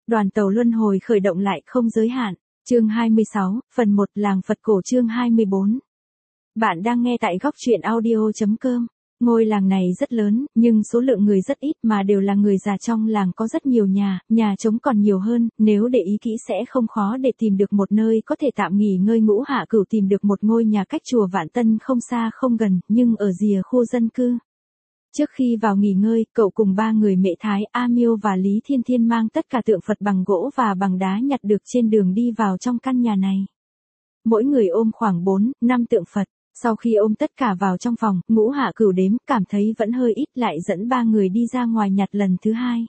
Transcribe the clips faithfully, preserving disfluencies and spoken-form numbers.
Đoàn tàu luân hồi khởi động lại không giới hạn. Chương hai mươi sáu, phần một Làng Phật cổ chương hai mươi bốn. Bạn đang nghe tại góc truyện audio chấm com. Ngôi làng này rất lớn, nhưng số lượng người rất ít mà đều là người già trong làng có rất nhiều nhà, nhà trống còn nhiều hơn, nếu để ý kỹ sẽ không khó để tìm được một nơi có thể tạm nghỉ ngơi. Ngũ Hạ Cửu tìm được một ngôi nhà cách chùa Vạn Tân không xa không gần, nhưng ở rìa khu dân cư. Trước khi vào nghỉ ngơi, cậu cùng ba người Mễ Thái, A Miêu và Lý Thiên Thiên mang tất cả tượng Phật bằng gỗ và bằng đá nhặt được trên đường đi vào trong căn nhà này. Mỗi người ôm khoảng bốn, năm tượng Phật. Sau khi ôm tất cả vào trong phòng, Ngũ Hạ Cửu đếm, cảm thấy vẫn hơi ít, lại dẫn ba người đi ra ngoài nhặt lần thứ hai.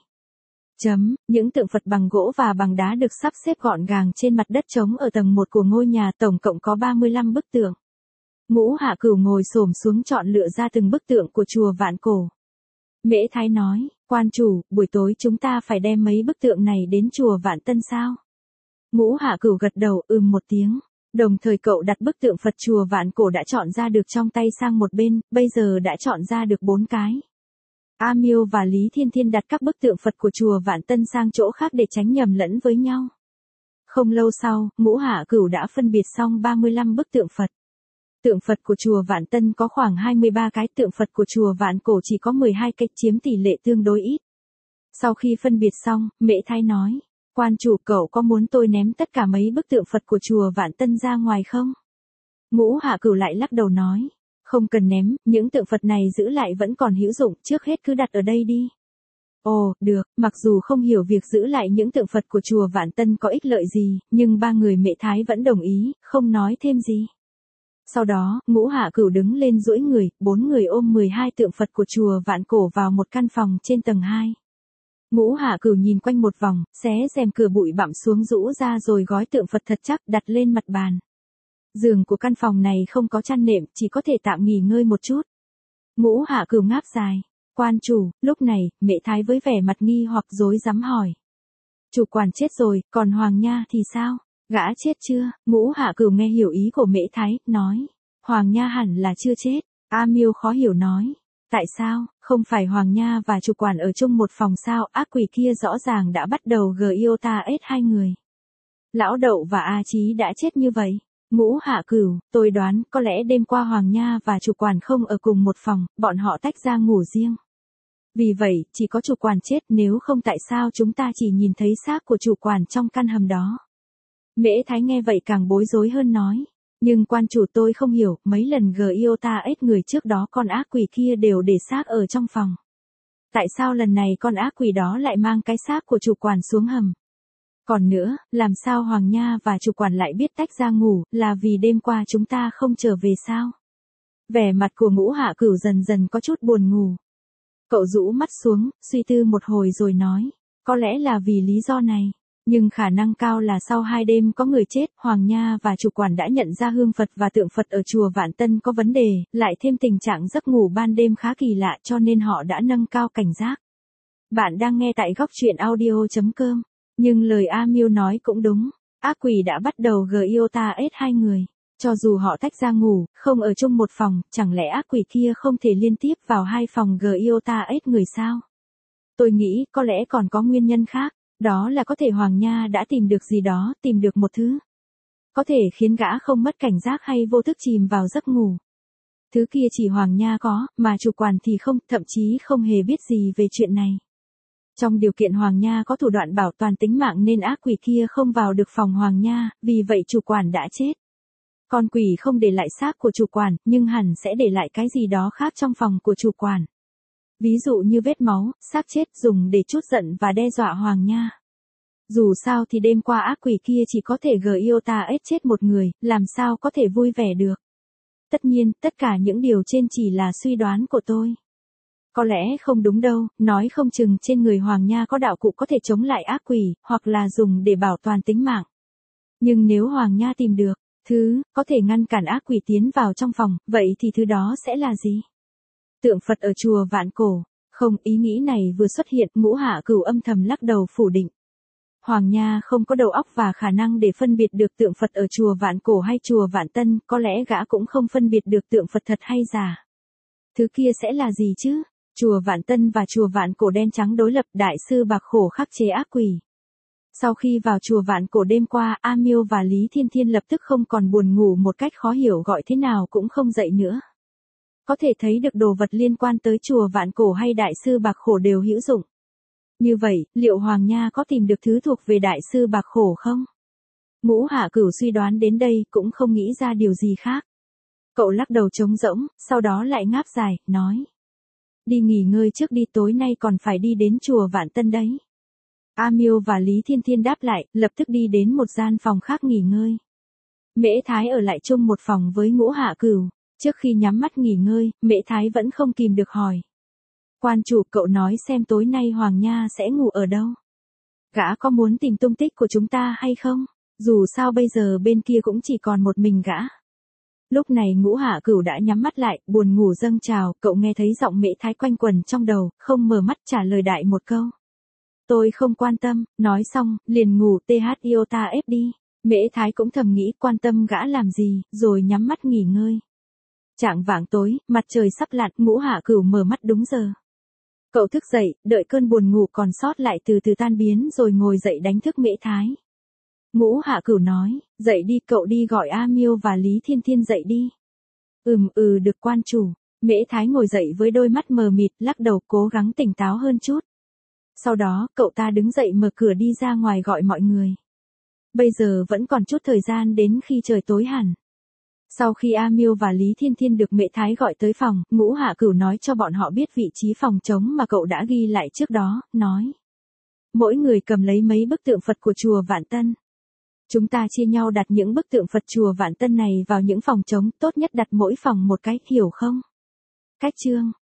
Chấm, những tượng Phật bằng gỗ và bằng đá được sắp xếp gọn gàng trên mặt đất trống ở tầng một của ngôi nhà, tổng cộng có ba mươi lăm bức tượng. Ngũ Hạ Cửu ngồi xổm xuống chọn lựa ra từng bức tượng của chùa Vạn Cổ. Mễ Thái nói, quan chủ, buổi tối chúng ta phải đem mấy bức tượng này đến chùa Vạn Tân sao? Ngũ Hạ Cửu gật đầu, ừm một tiếng. Đồng thời cậu đặt bức tượng Phật chùa Vạn Cổ đã chọn ra được trong tay sang một bên, bây giờ đã chọn ra được bốn cái. A Miêu và Lý Thiên Thiên đặt các bức tượng Phật của chùa Vạn Tân sang chỗ khác để tránh nhầm lẫn với nhau. Không lâu sau, Ngũ Hạ Cửu đã phân biệt xong ba mươi lăm bức tượng Phật. Tượng Phật của chùa Vạn Tân có khoảng hai mươi ba cái, tượng Phật của chùa Vạn Cổ chỉ có mười hai cái, chiếm tỷ lệ tương đối ít. Sau khi phân biệt xong, Mễ Thái nói, quan chủ, cậu có muốn tôi ném tất cả mấy bức tượng Phật của chùa Vạn Tân ra ngoài không? Ngũ Hạ Cửu lại lắc đầu nói, không cần ném, những tượng Phật này giữ lại vẫn còn hữu dụng, trước hết cứ đặt ở đây đi. Ồ, được, mặc dù không hiểu việc giữ lại những tượng Phật của chùa Vạn Tân có ích lợi gì, nhưng ba người Mễ Thái vẫn đồng ý, không nói thêm gì. Sau đó, Ngũ Hạ Cửu đứng lên duỗi người, bốn người ôm mười hai tượng Phật của chùa Vạn Cổ vào một căn phòng trên tầng hai. Ngũ Hạ Cửu nhìn quanh một vòng, xé rèm cửa bụi bặm xuống rũ ra rồi gói tượng Phật thật chắc đặt lên mặt bàn. Giường của căn phòng này không có chăn nệm, chỉ có thể tạm nghỉ ngơi một chút. Ngũ Hạ Cửu ngáp dài. Quan chủ, lúc này, Mễ Thái với vẻ mặt nghi hoặc rối rắm hỏi. Chủ quản chết rồi, còn Hoàng Nha thì sao? Gã chết chưa? Ngũ Hạ Cửu nghe hiểu ý của Mễ Thái, nói. Hoàng Nha hẳn là chưa chết. A Miêu khó hiểu nói. Tại sao, không phải Hoàng Nha và chủ quản ở chung một phòng sao? Ác quỷ kia rõ ràng đã bắt đầu gờ yêu ta ết hai người. Lão Đậu và A Chí đã chết như vậy. Ngũ Hạ Cửu, tôi đoán có lẽ đêm qua Hoàng Nha và chủ quản không ở cùng một phòng, bọn họ tách ra ngủ riêng. Vì vậy, chỉ có chủ quản chết, nếu không tại sao chúng ta chỉ nhìn thấy xác của chủ quản trong căn hầm đó. Mễ Thái nghe vậy càng bối rối hơn nói. Nhưng quan chủ, tôi không hiểu, mấy lần gờ yêu ta ết người trước đó con ác quỷ kia đều để xác ở trong phòng. Tại sao lần này con ác quỷ đó lại mang cái xác của chủ quản xuống hầm? Còn nữa, làm sao Hoàng Nha và chủ quản lại biết tách ra ngủ, là vì đêm qua chúng ta không trở về sao? Vẻ mặt của Ngũ Hạ Cửu dần dần có chút buồn ngủ. Cậu rũ mắt xuống, suy tư một hồi rồi nói, có lẽ là vì lý do này. Nhưng khả năng cao là sau hai đêm có người chết, Hoàng Nha và chủ quản đã nhận ra hương Phật và tượng Phật ở chùa Vạn Tân có vấn đề, lại thêm tình trạng giấc ngủ ban đêm khá kỳ lạ cho nên họ đã nâng cao cảnh giác. Bạn đang nghe tại góc truyện audio chấm com. Nhưng lời A Miêu nói cũng đúng, ác quỷ đã bắt đầu gờ yêu ta ết hai người. Cho dù họ tách ra ngủ, không ở chung một phòng, chẳng lẽ ác quỷ kia không thể liên tiếp vào hai phòng gờ yêu ta ết người sao? Tôi nghĩ có lẽ còn có nguyên nhân khác. Đó là có thể Hoàng Nha đã tìm được gì đó, tìm được một thứ. Có thể khiến gã không mất cảnh giác hay vô thức chìm vào giấc ngủ. Thứ kia chỉ Hoàng Nha có, mà chủ quản thì không, thậm chí không hề biết gì về chuyện này. Trong điều kiện Hoàng Nha có thủ đoạn bảo toàn tính mạng nên ác quỷ kia không vào được phòng Hoàng Nha, vì vậy chủ quản đã chết. Con quỷ không để lại xác của chủ quản, nhưng hẳn sẽ để lại cái gì đó khác trong phòng của chủ quản. Ví dụ như vết máu, xác chết dùng để trút giận và đe dọa Hoàng Nha. Dù sao thì đêm qua ác quỷ kia chỉ có thể gờ yêu ta ết chết một người, làm sao có thể vui vẻ được. Tất nhiên, tất cả những điều trên chỉ là suy đoán của tôi. Có lẽ không đúng đâu, nói không chừng trên người Hoàng Nha có đạo cụ có thể chống lại ác quỷ, hoặc là dùng để bảo toàn tính mạng. Nhưng nếu Hoàng Nha tìm được thứ có thể ngăn cản ác quỷ tiến vào trong phòng, vậy thì thứ đó sẽ là gì? Tượng Phật ở chùa Vạn Cổ. Không, ý nghĩ này vừa xuất hiện, Ngũ Hạ Cửu âm thầm lắc đầu phủ định. Hoàng Nha không có đầu óc và khả năng để phân biệt được tượng Phật ở chùa Vạn Cổ hay chùa Vạn Tân, có lẽ gã cũng không phân biệt được tượng Phật thật hay giả. Thứ kia sẽ là gì chứ? Chùa Vạn Tân và chùa Vạn Cổ đen trắng đối lập, đại sư bạc khổ khắc chế ác quỷ. Sau khi vào chùa Vạn Cổ đêm qua, A Miêu và Lý Thiên Thiên lập tức không còn buồn ngủ một cách khó hiểu, gọi thế nào cũng không dậy nữa. Có thể thấy được đồ vật liên quan tới chùa Vạn Cổ hay Đại sư Bạc Khổ đều hữu dụng. Như vậy, liệu Hoàng Nha có tìm được thứ thuộc về Đại sư Bạc Khổ không? Ngũ Hạ Cửu suy đoán đến đây cũng không nghĩ ra điều gì khác. Cậu lắc đầu trống rỗng, sau đó lại ngáp dài, nói. Đi nghỉ ngơi trước đi, tối nay còn phải đi đến chùa Vạn Tân đấy. A Miêu và Lý Thiên Thiên đáp lại, lập tức đi đến một gian phòng khác nghỉ ngơi. Mễ Thái ở lại chung một phòng với Ngũ Hạ Cửu. Trước khi nhắm mắt nghỉ ngơi, Mễ Thái vẫn không kìm được hỏi. Quan chủ, cậu nói xem tối nay Hoàng Nha sẽ ngủ ở đâu? Gã có muốn tìm tung tích của chúng ta hay không? Dù sao bây giờ bên kia cũng chỉ còn một mình gã. Lúc này Ngũ Hạ Cửu đã nhắm mắt lại, buồn ngủ dâng trào, cậu nghe thấy giọng Mễ Thái quanh quẩn trong đầu, không mở mắt trả lời đại một câu. Tôi không quan tâm, nói xong, liền ngủ thắt iota ép đi. Mễ Thái cũng thầm nghĩ quan tâm gã làm gì, rồi nhắm mắt nghỉ ngơi. Chạng vạng tối, mặt trời sắp lặn, Ngũ Hạ Cửu mở mắt đúng giờ. Cậu thức dậy, đợi cơn buồn ngủ còn sót lại từ từ tan biến rồi ngồi dậy đánh thức Mễ Thái. Ngũ Hạ Cửu nói, dậy đi, cậu đi gọi A Miêu và Lý Thiên Thiên dậy đi. Ừm ừ được quan chủ. Mễ Thái ngồi dậy với đôi mắt mờ mịt, lắc đầu cố gắng tỉnh táo hơn chút. Sau đó, cậu ta đứng dậy mở cửa đi ra ngoài gọi mọi người. Bây giờ vẫn còn chút thời gian đến khi trời tối hẳn. Sau khi A Miêu và Lý Thiên Thiên được Mễ Thái gọi tới phòng, Ngũ Hạ Cửu nói cho bọn họ biết vị trí phòng trống mà cậu đã ghi lại trước đó, nói. Mỗi người cầm lấy mấy bức tượng Phật của chùa Vạn Tân. Chúng ta chia nhau đặt những bức tượng Phật chùa Vạn Tân này vào những phòng trống, tốt nhất đặt mỗi phòng một cái, hiểu không? Cách chương